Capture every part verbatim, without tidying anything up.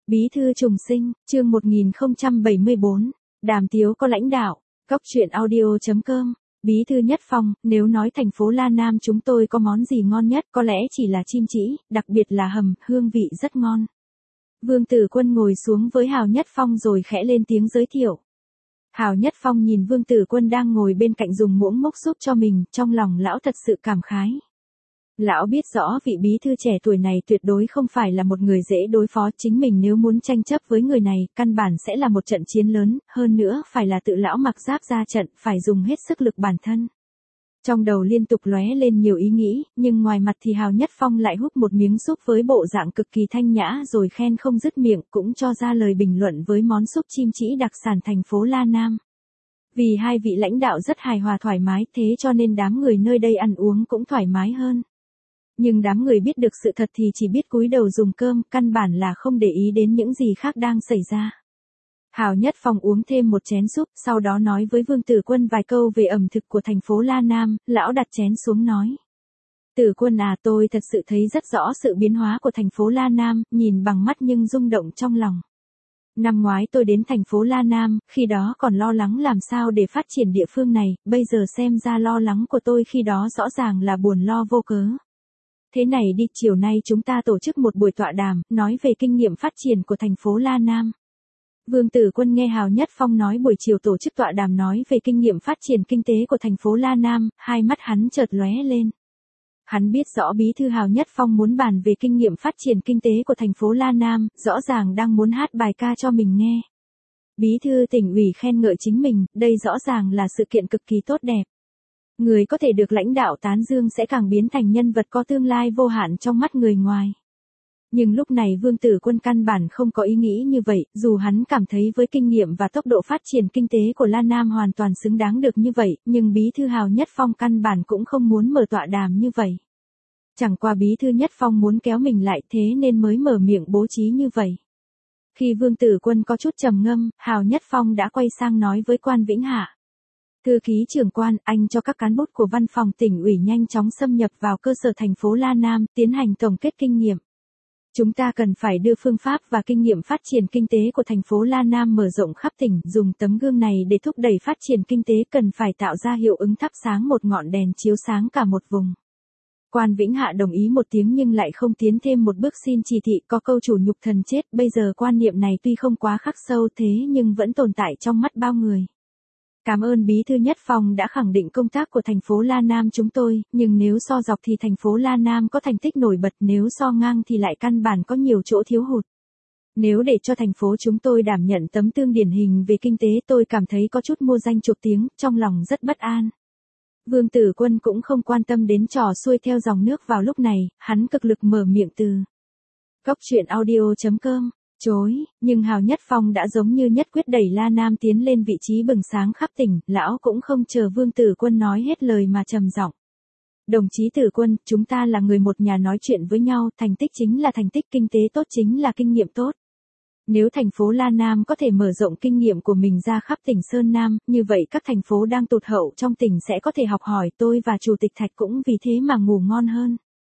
Bí thư trùng sinh, chương một nghìn không trăm bảy mươi bốn, đàm tiếu có lãnh đạo, góc truyện audio chấm com, Bí thư Nhất Phong, nếu nói thành phố La Nam chúng tôi có món gì ngon nhất có lẽ chỉ là chim chỉ, đặc biệt là hầm, hương vị rất ngon. Vương Tử Quân ngồi xuống với Hào Nhất Phong rồi khẽ lên tiếng giới thiệu. Hào Nhất Phong nhìn Vương Tử Quân đang ngồi bên cạnh dùng muỗng múc súp cho mình, trong lòng lão thật sự cảm khái. Lão biết rõ vị bí thư trẻ tuổi này tuyệt đối không phải là một người dễ đối phó, chính mình nếu muốn tranh chấp với người này, căn bản sẽ là một trận chiến lớn, hơn nữa phải là tự lão mặc giáp ra trận, phải dùng hết sức lực bản thân. Trong đầu liên tục lóe lên nhiều ý nghĩ, nhưng ngoài mặt thì Hào Nhất Phong lại hút một miếng súp với bộ dạng cực kỳ thanh nhã rồi khen không dứt miệng, cũng cho ra lời bình luận với món súp chim chỉ đặc sản thành phố La Nam. Vì hai vị lãnh đạo rất hài hòa thoải mái, thế cho nên đám người nơi đây ăn uống cũng thoải mái hơn. Nhưng đám người biết được sự thật thì chỉ biết cúi đầu dùng cơm, căn bản là không để ý đến những gì khác đang xảy ra. Hào Nhất Phong uống thêm một chén súp, sau đó nói với Vương Tử Quân vài câu về ẩm thực của thành phố La Nam, lão đặt chén xuống nói. Tử Quân à, tôi thật sự thấy rất rõ sự biến hóa của thành phố La Nam, nhìn bằng mắt nhưng rung động trong lòng. Năm ngoái tôi đến thành phố La Nam, khi đó còn lo lắng làm sao để phát triển địa phương này, bây giờ xem ra lo lắng của tôi khi đó rõ ràng là buồn lo vô cớ. Thế này đi, chiều nay chúng ta tổ chức một buổi tọa đàm, nói về kinh nghiệm phát triển của thành phố La Nam. Vương Tử Quân nghe Hào Nhất Phong nói buổi chiều tổ chức tọa đàm nói về kinh nghiệm phát triển kinh tế của thành phố La Nam, hai mắt hắn chợt lóe lên. Hắn biết rõ bí thư Hào Nhất Phong muốn bàn về kinh nghiệm phát triển kinh tế của thành phố La Nam, rõ ràng đang muốn hát bài ca cho mình nghe. Bí thư tỉnh ủy khen ngợi chính mình, đây rõ ràng là sự kiện cực kỳ tốt đẹp. Người có thể được lãnh đạo tán dương sẽ càng biến thành nhân vật có tương lai vô hạn trong mắt người ngoài. Nhưng lúc này Vương Tử Quân căn bản không có ý nghĩ như vậy, dù hắn cảm thấy với kinh nghiệm và tốc độ phát triển kinh tế của La Nam hoàn toàn xứng đáng được như vậy, nhưng bí thư Hào Nhất Phong căn bản cũng không muốn mở tọa đàm như vậy. Chẳng qua bí thư Nhất Phong muốn kéo mình lại thế nên mới mở miệng bố trí như vậy. Khi Vương Tử Quân có chút trầm ngâm, Hào Nhất Phong đã quay sang nói với Quan Vĩnh Hạ. Thư ký trưởng Quan, anh cho các cán bộ của văn phòng tỉnh ủy nhanh chóng xâm nhập vào cơ sở thành phố La Nam, tiến hành tổng kết kinh nghiệm. Chúng ta cần phải đưa phương pháp và kinh nghiệm phát triển kinh tế của thành phố La Nam mở rộng khắp tỉnh, dùng tấm gương này để thúc đẩy phát triển kinh tế, cần phải tạo ra hiệu ứng thắp sáng một ngọn đèn chiếu sáng cả một vùng. Quan Vĩnh Hạ đồng ý một tiếng nhưng lại không tiến thêm một bước, xin chỉ thị, có câu chủ nhục thần chết, bây giờ quan niệm này tuy không quá khắc sâu thế nhưng vẫn tồn tại trong mắt bao người. Cảm ơn bí thư Nhất Phong đã khẳng định công tác của thành phố La Nam chúng tôi, nhưng nếu so dọc thì thành phố La Nam có thành tích nổi bật, nếu so ngang thì lại căn bản có nhiều chỗ thiếu hụt. Nếu để cho thành phố chúng tôi đảm nhận tấm tương điển hình về kinh tế, tôi cảm thấy có chút mua danh chuộc tiếng, trong lòng rất bất an. Vương Tử Quân cũng không quan tâm đến trò xuôi theo dòng nước vào lúc này, hắn cực lực mở miệng từ. Góc truyện audio chấm com. Chối, nhưng Hào Nhất Phong đã giống như nhất quyết đẩy La Nam tiến lên vị trí bừng sáng khắp tỉnh, lão cũng không chờ Vương Tử Quân nói hết lời mà trầm giọng. Đồng chí Tử Quân, chúng ta là người một nhà nói chuyện với nhau, thành tích chính là thành tích, kinh tế tốt chính là kinh nghiệm tốt. Nếu thành phố La Nam có thể mở rộng kinh nghiệm của mình ra khắp tỉnh Sơn Nam, như vậy các thành phố đang tụt hậu trong tỉnh sẽ có thể học hỏi, tôi và Chủ tịch Thạch cũng vì thế mà ngủ ngon hơn.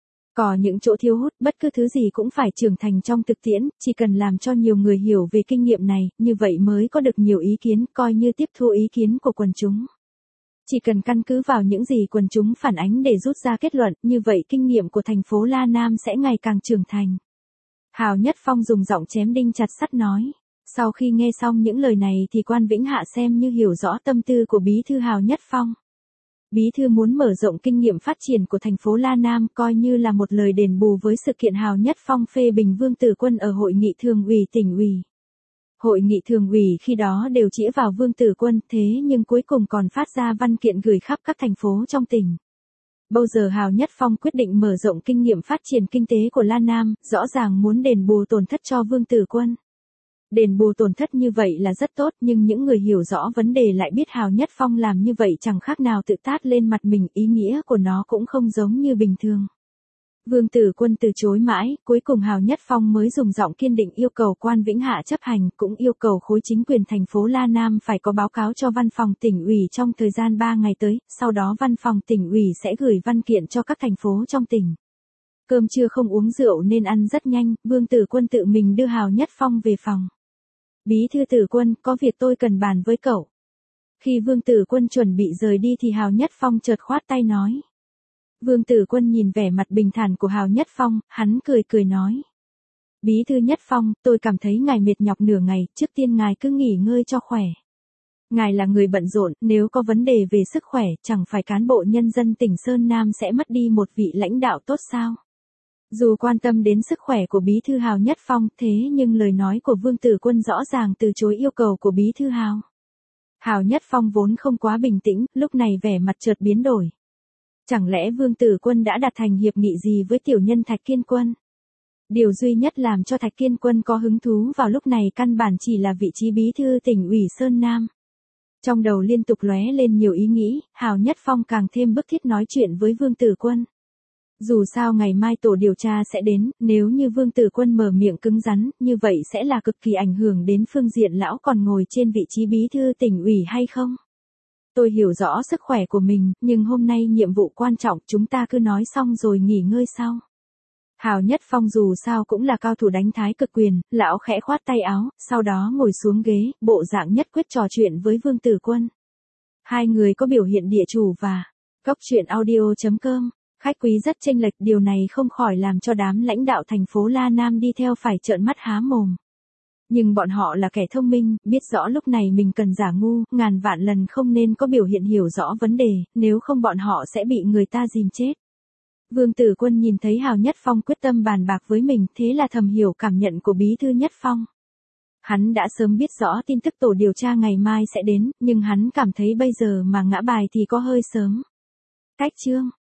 Có những chỗ thiếu hụt, bất cứ thứ gì cũng phải trưởng thành trong thực tiễn, chỉ cần làm cho nhiều người hiểu về kinh nghiệm này, như vậy mới có được nhiều ý kiến, coi như tiếp thu ý kiến của quần chúng. Chỉ cần căn cứ vào những gì quần chúng phản ánh để rút ra kết luận, như vậy kinh nghiệm của thành phố La Nam sẽ ngày càng trưởng thành. Hào Nhất Phong dùng giọng chém đinh chặt sắt nói. Sau khi nghe xong những lời này thì Quan Vĩnh Hạ xem như hiểu rõ tâm tư của bí thư Hào Nhất Phong. Bí thư muốn mở rộng kinh nghiệm phát triển của thành phố La Nam, coi như là một lời đền bù với sự kiện Hào Nhất Phong phê bình Vương Tử Quân ở hội nghị thường ủy tỉnh ủy. Hội nghị thường ủy khi đó đều chĩa vào Vương Tử Quân, thế nhưng cuối cùng còn phát ra văn kiện gửi khắp các thành phố trong tỉnh. Bây giờ Hào Nhất Phong quyết định mở rộng kinh nghiệm phát triển kinh tế của La Nam, rõ ràng muốn đền bù tổn thất cho Vương Tử Quân. Đền bù tổn thất như vậy là rất tốt, nhưng những người hiểu rõ vấn đề lại biết Hào Nhất Phong làm như vậy chẳng khác nào tự tát lên mặt mình, ý nghĩa của nó cũng không giống như bình thường. Vương Tử Quân từ chối mãi, cuối cùng Hào Nhất Phong mới dùng giọng kiên định yêu cầu Quan Vĩnh Hạ chấp hành, cũng yêu cầu khối chính quyền thành phố La Nam phải có báo cáo cho văn phòng tỉnh ủy trong thời gian ba ngày tới, sau đó văn phòng tỉnh ủy sẽ gửi văn kiện cho các thành phố trong tỉnh. Cơm trưa không uống rượu nên ăn rất nhanh, Vương Tử Quân tự mình đưa Hào Nhất Phong về phòng. Bí thư Tử Quân, có việc tôi cần bàn với cậu. Khi Vương Tử Quân chuẩn bị rời đi thì Hào Nhất Phong chợt khoát tay nói. Vương Tử Quân nhìn vẻ mặt bình thản của Hào Nhất Phong, hắn cười cười nói. Bí thư Nhất Phong, tôi cảm thấy ngài mệt nhọc nửa ngày, trước tiên ngài cứ nghỉ ngơi cho khỏe. Ngài là người bận rộn, nếu có vấn đề về sức khỏe, chẳng phải cán bộ nhân dân tỉnh Sơn Nam sẽ mất đi một vị lãnh đạo tốt sao? Dù quan tâm đến sức khỏe của Bí thư Hào Nhất Phong, thế nhưng lời nói của Vương Tử Quân rõ ràng từ chối yêu cầu của Bí thư Hào. Hào Nhất Phong vốn không quá bình tĩnh, lúc này vẻ mặt chợt biến đổi. Chẳng lẽ Vương Tử Quân đã đạt thành hiệp nghị gì với tiểu nhân Thạch Kiên Quân? Điều duy nhất làm cho Thạch Kiên Quân có hứng thú vào lúc này căn bản chỉ là vị trí bí thư tỉnh ủy Sơn Nam. Trong đầu liên tục lóe lên nhiều ý nghĩ, Hào Nhất Phong càng thêm bức thiết nói chuyện với Vương Tử Quân. Dù sao ngày mai tổ điều tra sẽ đến, nếu như Vương Tử Quân mở miệng cứng rắn, như vậy sẽ là cực kỳ ảnh hưởng đến phương diện lão còn ngồi trên vị trí bí thư tỉnh ủy hay không? Tôi hiểu rõ sức khỏe của mình, nhưng hôm nay nhiệm vụ quan trọng, chúng ta cứ nói xong rồi nghỉ ngơi sau. Hào Nhất Phong dù sao cũng là cao thủ đánh thái cực quyền, lão khẽ khoát tay áo, sau đó ngồi xuống ghế, bộ dạng nhất quyết trò chuyện với Vương Tử Quân. Hai người có biểu hiện địa chủ và Cốc truyện audio chấm com. Khách quý rất chênh lệch, điều này không khỏi làm cho đám lãnh đạo thành phố La Nam đi theo phải trợn mắt há mồm. Nhưng bọn họ là kẻ thông minh, biết rõ lúc này mình cần giả ngu, ngàn vạn lần không nên có biểu hiện hiểu rõ vấn đề, nếu không bọn họ sẽ bị người ta dìm chết. Vương Tử Quân nhìn thấy Hào Nhất Phong quyết tâm bàn bạc với mình, thế là thầm hiểu cảm nhận của Bí thư Nhất Phong. Hắn đã sớm biết rõ tin tức tổ điều tra ngày mai sẽ đến, nhưng hắn cảm thấy bây giờ mà ngã bài thì có hơi sớm. Cách chương